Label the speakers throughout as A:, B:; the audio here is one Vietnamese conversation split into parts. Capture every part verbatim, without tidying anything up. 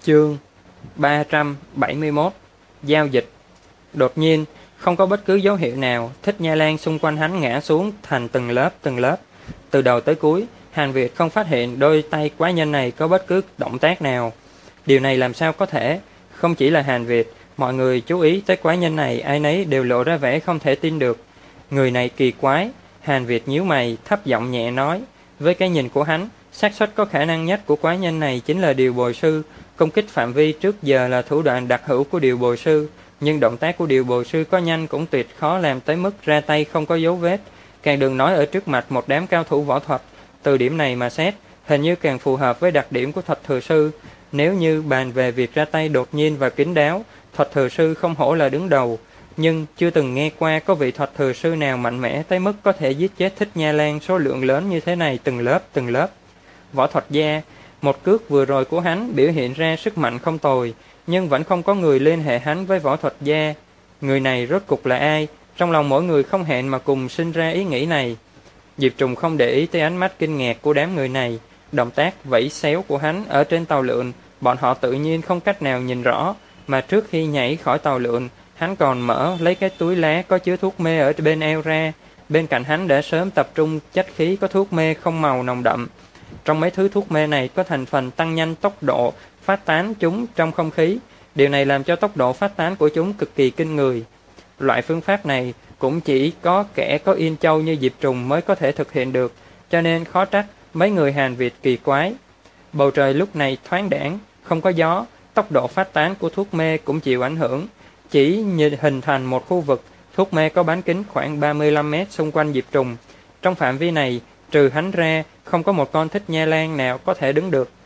A: Chương ba trăm bảy mươi mốt. Giao dịch. Đột nhiên, không có bất cứ dấu hiệu nào, Thích Nha Lan xung quanh hắn ngã xuống thành từng lớp từng lớp. Từ đầu tới cuối, Hàn Việt không phát hiện đôi tay quái nhân này có bất cứ động tác nào. Điều này làm sao có thể? Không chỉ là Hàn Việt, mọi người chú ý tới quái nhân này, ai nấy đều lộ ra vẻ không thể tin được. Người này kỳ quái. Hàn Việt nhíu mày, thấp giọng nhẹ nói. Với cái nhìn của hắn, xác suất có khả năng nhất của quái nhân này chính là điều bồi sư. Công kích phạm vi trước giờ là thủ đoạn đặc hữu của điều bồi sư, nhưng động tác của điều bồi sư có nhanh cũng tuyệt khó làm tới mức ra tay không có dấu vết. Càng đừng nói ở trước mặt một đám cao thủ võ thuật. Từ điểm này mà xét, hình như càng phù hợp với đặc điểm của thuật thừa sư. Nếu như bàn về việc ra tay đột nhiên và kín đáo, thuật thừa sư không hổ là đứng đầu. Nhưng chưa từng nghe qua có vị thuật thừa sư nào mạnh mẽ tới mức có thể giết chết Thích Nha Lan số lượng lớn như thế này từng lớp từng lớp. Võ thuật gia. Một cước vừa rồi của hắn biểu hiện ra sức mạnh không tồi, nhưng vẫn không có người liên hệ hắn với võ thuật gia. Người này rốt cục là ai? Trong lòng mỗi người không hẹn mà cùng sinh ra ý nghĩ này. Diệp Trùng không để ý tới ánh mắt kinh ngạc của đám người này. Động tác vẫy xéo của hắn ở trên tàu lượn, bọn họ tự nhiên không cách nào nhìn rõ, mà trước khi nhảy khỏi tàu lượn, hắn còn mở lấy cái túi lá có chứa thuốc mê ở bên eo ra. Bên cạnh hắn đã sớm tập trung chất khí có thuốc mê không màu nồng đậm. Trong mấy thứ thuốc mê này có thành phần tăng nhanh tốc độ phát tán chúng trong không khí. Điều này làm cho tốc độ phát tán của chúng cực kỳ kinh người. Loại phương pháp này cũng chỉ có kẻ có yên châu như Diệp Trùng mới có thể thực hiện được, cho nên khó trách mấy người Hàn Việt kỳ quái. Bầu trời lúc này thoáng đãng, không có gió, tốc độ phát tán của thuốc mê cũng chịu ảnh hưởng. Chỉ như hình thành một khu vực, thuốc mê có bán kính khoảng ba mươi lăm mét xung quanh Diệp Trùng. Trong phạm vi này, trừ hắn ra, không có một con Thích Nha Lan nào có thể đứng được.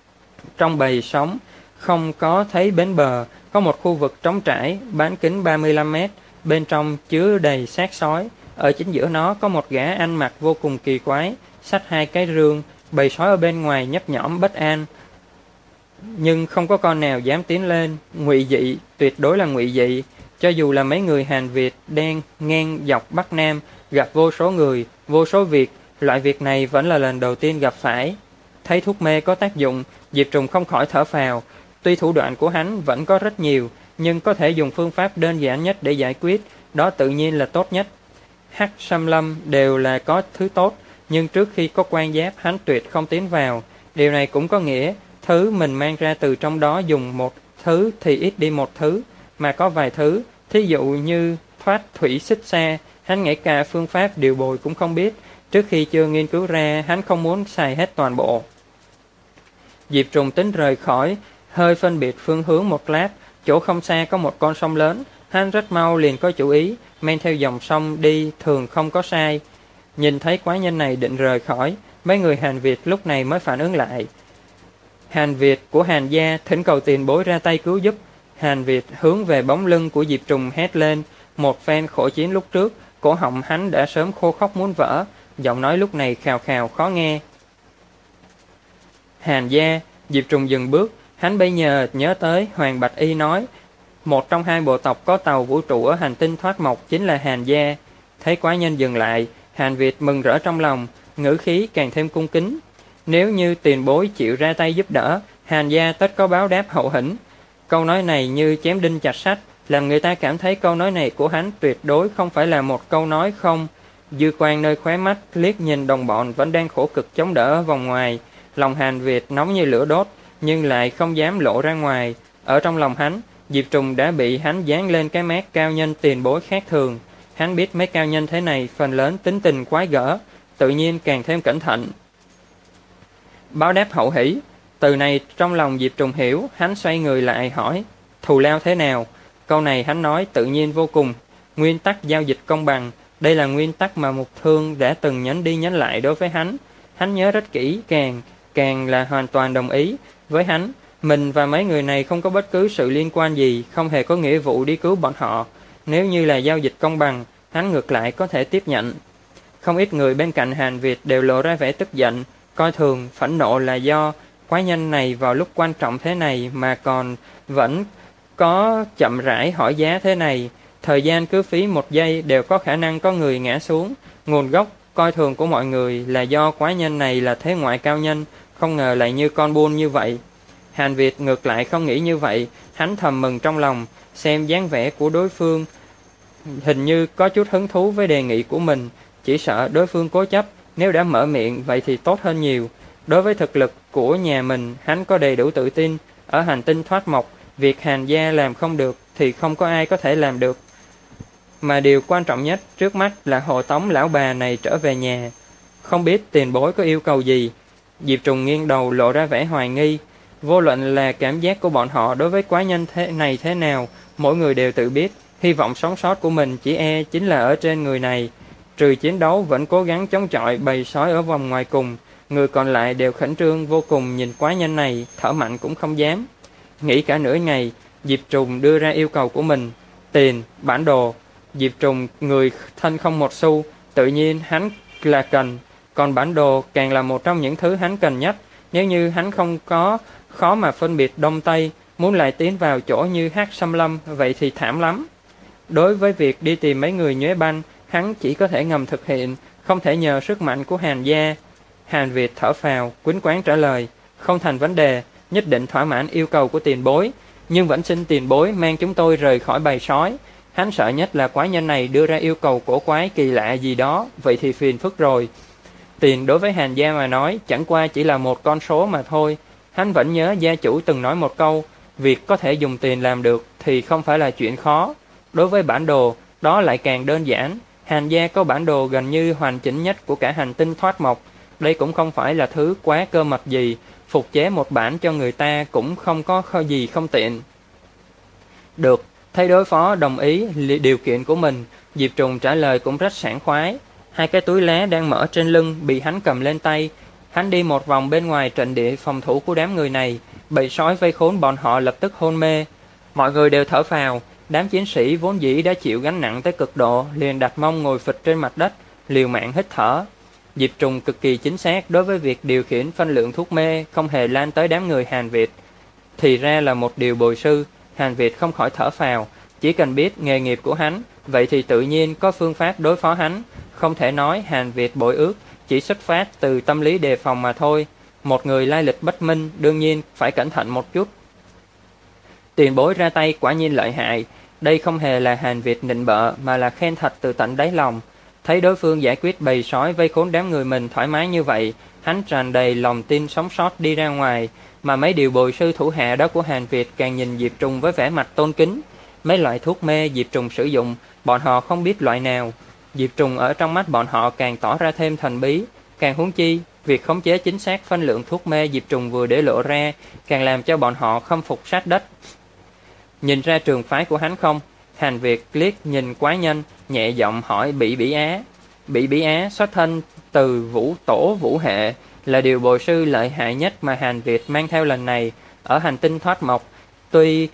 A: Trong bầy sóng, không có thấy bến bờ, có một khu vực trống trải, bán kính ba mươi lăm mét, bên trong chứa đầy xác sói. Ở chính giữa nó có một gã ăn mặc vô cùng kỳ quái, xách hai cái rương, bầy sói ở bên ngoài nhấp nhõm bất an. Nhưng không có con nào dám tiến lên, ngụy dị, tuyệt đối là ngụy dị. Cho dù là mấy người Hàn Việt đen ngang dọc Bắc Nam, gặp vô số người, vô số việc, loại việc này vẫn là lần đầu tiên gặp phải. Thấy thuốc mê có tác dụng, Diệp Trùng không khỏi thở phào. Tuy thủ đoạn của hắn vẫn có rất nhiều, nhưng có thể dùng phương pháp đơn giản nhất để giải quyết, đó tự nhiên là tốt nhất. Hắc Sâm Lâm đều là có thứ tốt, nhưng trước khi có quan giáp hắn tuyệt không tiến vào. Điều này cũng có nghĩa, thứ mình mang ra từ trong đó dùng một thứ thì ít đi một thứ, mà có vài thứ, thí dụ như thoát thủy xích xa, hắn ngay cả phương pháp điều bồi cũng không biết. Trước khi chưa nghiên cứu ra, hắn không muốn xài hết toàn bộ. Diệp Trùng tính rời khỏi, hơi phân biệt phương hướng một lát, chỗ không xa có một con sông lớn, hắn rất mau liền có chủ ý, men theo dòng sông đi thường không có sai. Nhìn thấy quái nhân này định rời khỏi, mấy người Hàn Việt lúc này mới phản ứng lại. Hàn Việt của Hàn gia thỉnh cầu tiền bối ra tay cứu giúp. Hàn Việt hướng về bóng lưng của Diệp Trùng hét lên, một phen khổ chiến lúc trước, cổ họng hắn đã sớm khô khóc muốn vỡ, giọng nói lúc này khào khào khó nghe. Hàn gia. Diệp Trùng dừng bước, hắn bây giờ nhớ tới Hoàng Bạch Y nói, một trong hai bộ tộc có tàu vũ trụ ở hành tinh thoát mộc chính là Hàn gia. Thấy quái nhân dừng lại, Hàn Việt mừng rỡ trong lòng, ngữ khí càng thêm cung kính. Nếu như tiền bối chịu ra tay giúp đỡ, Hàn gia tất có báo đáp hậu hĩnh. Câu nói này như chém đinh chặt sắt, làm người ta cảm thấy câu nói này của hắn tuyệt đối không phải là một câu nói không. Dư quan nơi khóe mắt liếc nhìn đồng bọn vẫn đang khổ cực chống đỡ ở vòng ngoài. Lòng Hàn Việt nóng như lửa đốt, nhưng lại không dám lộ ra ngoài. Ở trong lòng hắn, Diệp Trùng đã bị hắn dán lên cái mác cao nhân tiền bối khác thường. Hắn biết mấy cao nhân thế này phần lớn tính tình quái gở, tự nhiên càng thêm cẩn thận. Báo đáp hậu hỷ. Từ này trong lòng Diệp Trùng hiểu, hắn xoay người lại hỏi, thù lao thế nào? Câu này hắn nói tự nhiên vô cùng. Nguyên tắc giao dịch công bằng, đây là nguyên tắc mà Mục Thương đã từng nhấn đi nhấn lại đối với hắn. Hắn nhớ rất kỹ, càng, càng là hoàn toàn đồng ý. Với hắn, mình và mấy người này không có bất cứ sự liên quan gì, không hề có nghĩa vụ đi cứu bọn họ. Nếu như là giao dịch công bằng, hắn ngược lại có thể tiếp nhận. Không ít người bên cạnh Hàn Việt đều lộ ra vẻ tức giận, coi thường, phẫn nộ là do quái nhân này vào lúc quan trọng thế này mà còn vẫn có chậm rãi hỏi giá thế này. Thời gian cứ phí một giây đều có khả năng có người ngã xuống. Nguồn gốc coi thường của mọi người là do quái nhân này là thế ngoại cao nhân, không ngờ lại như con buôn như vậy. Hàn Việt ngược lại không nghĩ như vậy, hắn thầm mừng trong lòng, xem dáng vẻ của đối phương hình như có chút hứng thú với đề nghị của mình, chỉ sợ đối phương cố chấp, nếu đã mở miệng vậy thì tốt hơn nhiều. Đối với thực lực của nhà mình, hắn có đầy đủ tự tin, ở hành tinh thoát mộc, việc Hàn gia làm không được thì không có ai có thể làm được. Mà điều quan trọng nhất trước mắt là hộ tống lão bà này trở về nhà. Không biết tiền bối có yêu cầu gì? Diệp Trùng nghiêng đầu lộ ra vẻ hoài nghi. Vô luận là cảm giác của bọn họ đối với quái nhân thế này thế nào, mỗi người đều tự biết, hy vọng sống sót của mình chỉ e chính là ở trên người này. Trừ chiến đấu vẫn cố gắng chống chọi bầy sói ở vòng ngoài cùng, người còn lại đều khẩn trương vô cùng nhìn quái nhân này, thở mạnh cũng không dám. Nghĩ cả nửa ngày, Diệp Trùng đưa ra yêu cầu của mình. Tiền, bản đồ. Diệp Trùng người thân không một xu, tự nhiên hắn là cần, còn bản đồ càng là một trong những thứ hắn cần nhất. Nếu như hắn không có, khó mà phân biệt đông tây, muốn lại tiến vào chỗ như Hắc Xâm Lâm, vậy thì thảm lắm. Đối với việc đi tìm mấy người nhuế banh, hắn chỉ có thể ngầm thực hiện, không thể nhờ sức mạnh của Hàn gia. Hàn Việt thở phào, quýnh quán trả lời, không thành vấn đề, nhất định thỏa mãn yêu cầu của tiền bối, nhưng vẫn xin tiền bối mang chúng tôi rời khỏi bầy sói. Hắn sợ nhất là quái nhân này đưa ra yêu cầu cổ quái kỳ lạ gì đó, vậy thì phiền phức rồi. Tiền đối với Hàn gia mà nói chẳng qua chỉ là một con số mà thôi. Hắn vẫn nhớ gia chủ từng nói một câu, việc có thể dùng tiền làm được thì không phải là chuyện khó. Đối với bản đồ, đó lại càng đơn giản. Hàn gia có bản đồ gần như hoàn chỉnh nhất của cả hành tinh thoát mộc. Đây cũng không phải là thứ quá cơ mật gì, phục chế một bản cho người ta cũng không có gì không tiện. Được, thấy đối phó đồng ý điều kiện của mình, Diệp Trùng trả lời cũng rất sảng khoái. Hai cái túi lá đang mở trên lưng bị hắn cầm lên tay. Hắn đi một vòng bên ngoài trận địa phòng thủ của đám người này, bầy sói vây khốn bọn họ lập tức hôn mê. Mọi người đều thở phào, đám chiến sĩ vốn dĩ đã chịu gánh nặng tới cực độ, liền đặt mông ngồi phịch trên mặt đất, liều mạng hít thở. Diệp Trùng cực kỳ chính xác đối với việc điều khiển phân lượng thuốc mê, không hề lan tới đám người Hàn Việt. Thì ra là một điều bồi sư. Hàn Việt không khỏi thở phào, chỉ cần biết nghề nghiệp của hắn, vậy thì tự nhiên có phương pháp đối phó hắn. Không thể nói Hàn Việt bội ước, chỉ xuất phát từ tâm lý đề phòng mà thôi. Một người lai lịch bất minh, đương nhiên phải cẩn thận một chút. Tiền bối ra tay quả nhiên lợi hại. Đây không hề là Hàn Việt nịnh bợ, mà là khen thật từ tận đáy lòng. Thấy đối phương giải quyết bầy sói vây khốn đám người mình thoải mái như vậy, hắn tràn đầy lòng tin sống sót đi ra ngoài. Mà mấy điều bồi sư thủ hạ đó của Hàn Việt càng nhìn Diệp Trùng với vẻ mặt tôn kính. Mấy loại thuốc mê Diệp Trùng sử dụng, bọn họ không biết loại nào. Diệp Trùng ở trong mắt bọn họ càng tỏ ra thêm thần bí. Càng huống chi, việc khống chế chính xác phân lượng thuốc mê Diệp Trùng vừa để lộ ra, càng làm cho bọn họ khâm phục sát đất. Nhìn ra trường phái của hắn không? Hàn Việt liếc nhìn quái nhân, nhẹ giọng hỏi Bỉ Bỉ Á. Bỉ Bỉ Á xuất thân từ vũ tổ vũ hệ, là điều bồi sư lợi hại nhất mà Hàn Việt mang theo lần này ở hành tinh thoát mộc. Tuy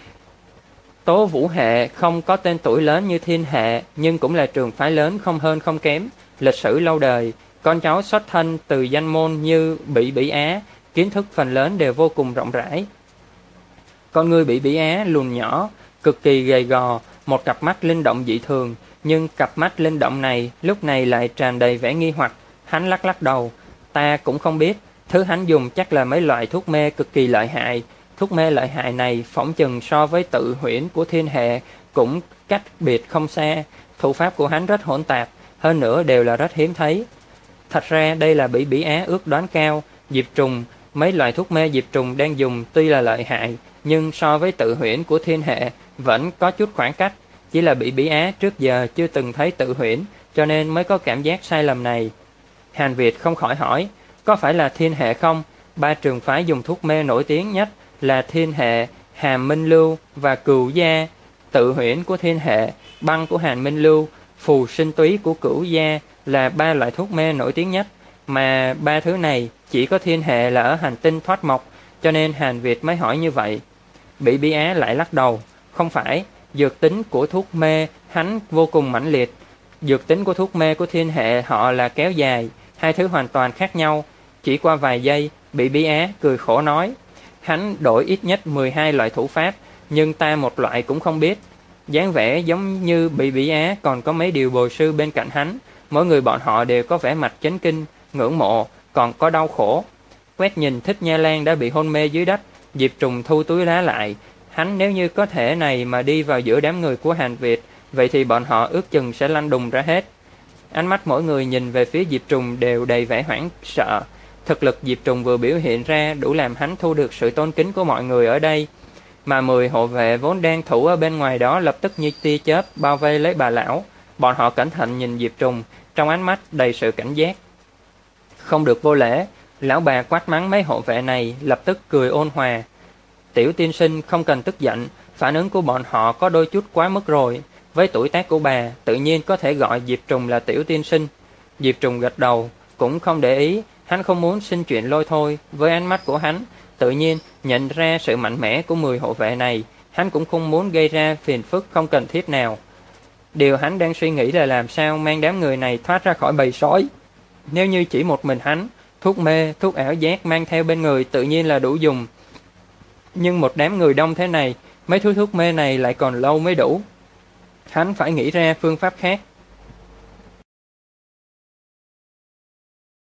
A: tố vũ hệ không có tên tuổi lớn như thiên hệ, nhưng cũng là trường phái lớn không hơn không kém, lịch sử lâu đời. Con cháu xuất thân từ danh môn như Bỉ Bỉ Á, kiến thức phần lớn đều vô cùng rộng rãi. Con người Bỉ Bỉ Á lùn nhỏ, cực kỳ gầy gò, một cặp mắt linh động dị thường, nhưng cặp mắt linh động này lúc này lại tràn đầy vẻ nghi hoặc. Hắn lắc lắc đầu, ta cũng không biết, thứ hắn dùng chắc là mấy loại thuốc mê cực kỳ lợi hại. Thuốc mê lợi hại này phỏng chừng so với tự huyễn của thiên hệ cũng cách biệt không xa. Thủ pháp của hắn rất hỗn tạp, hơn nữa đều là rất hiếm thấy. Thật ra đây là Bỉ Bỉ Á ước đoán cao. Diệp Trùng, mấy loại thuốc mê Diệp Trùng đang dùng tuy là lợi hại, nhưng so với tự huyễn của thiên hệ vẫn có chút khoảng cách. Chỉ là Bỉ Bỉ Á trước giờ chưa từng thấy tự huyễn, cho nên mới có cảm giác sai lầm này. Hàn Việt không khỏi hỏi, có phải là thiên hệ không? Ba trường phái dùng thuốc mê nổi tiếng nhất là thiên hệ, Hàm Minh Lưu và Cửu Gia. Tự huyễn của thiên hệ, băng của Hàn Minh Lưu, phù sinh túy của Cửu Gia là ba loại thuốc mê nổi tiếng nhất. Mà ba thứ này chỉ có thiên hệ là ở hành tinh thoát mộc, cho nên Hàn Việt mới hỏi như vậy. Bỉ Bỉ Á lại lắc đầu, không phải, dược tính của thuốc mê hắn vô cùng mãnh liệt. Dược tính của thuốc mê của thiên hệ họ là kéo dài, hai thứ hoàn toàn khác nhau. Chỉ qua vài giây, Bỉ Bỉ Á cười khổ nói, hắn đổi ít nhất mười hai loại thủ pháp, nhưng ta một loại cũng không biết. Dáng vẻ giống như Bỉ Bỉ Á còn có mấy điều bồi sư bên cạnh hắn, mỗi người bọn họ đều có vẻ mặt chấn kinh, ngưỡng mộ, còn có đau khổ. Quét nhìn Thích Nha Lan đã bị hôn mê dưới đất, Diệp Trùng thu túi lá lại. Hắn nếu như có thể này mà đi vào giữa đám người của Hàn Việt, vậy thì bọn họ ước chừng sẽ lăn đùng ra hết. Ánh mắt mỗi người nhìn về phía Diệp Trùng đều đầy vẻ hoảng sợ. Thực lực Diệp Trùng vừa biểu hiện ra đủ làm hắn thu được sự tôn kính của mọi người ở đây. Mà mười hộ vệ vốn đang thủ ở bên ngoài đó lập tức như tia chớp bao vây lấy bà lão. Bọn họ cẩn thận nhìn Diệp Trùng, trong ánh mắt đầy sự cảnh giác. Không được vô lễ, lão bà quát mắng mấy hộ vệ này, lập tức cười ôn hòa. Tiểu tiên sinh không cần tức giận, phản ứng của bọn họ có đôi chút quá mức rồi. Với tuổi tác của bà, tự nhiên có thể gọi Diệp Trùng là tiểu tiên sinh. Diệp Trùng gật đầu, cũng không để ý, hắn không muốn xin chuyện lôi thôi. Với ánh mắt của hắn, tự nhiên nhận ra sự mạnh mẽ của mười hộ vệ này, hắn cũng không muốn gây ra phiền phức không cần thiết nào. Điều hắn đang suy nghĩ là làm sao mang đám người này thoát ra khỏi bầy sói. Nếu như chỉ một mình hắn, thuốc mê, thuốc ảo giác mang theo bên người tự nhiên là đủ dùng. Nhưng một đám người đông thế này, mấy thứ thuốc mê này lại còn lâu mới đủ. Hắn phải nghĩ ra phương pháp khác.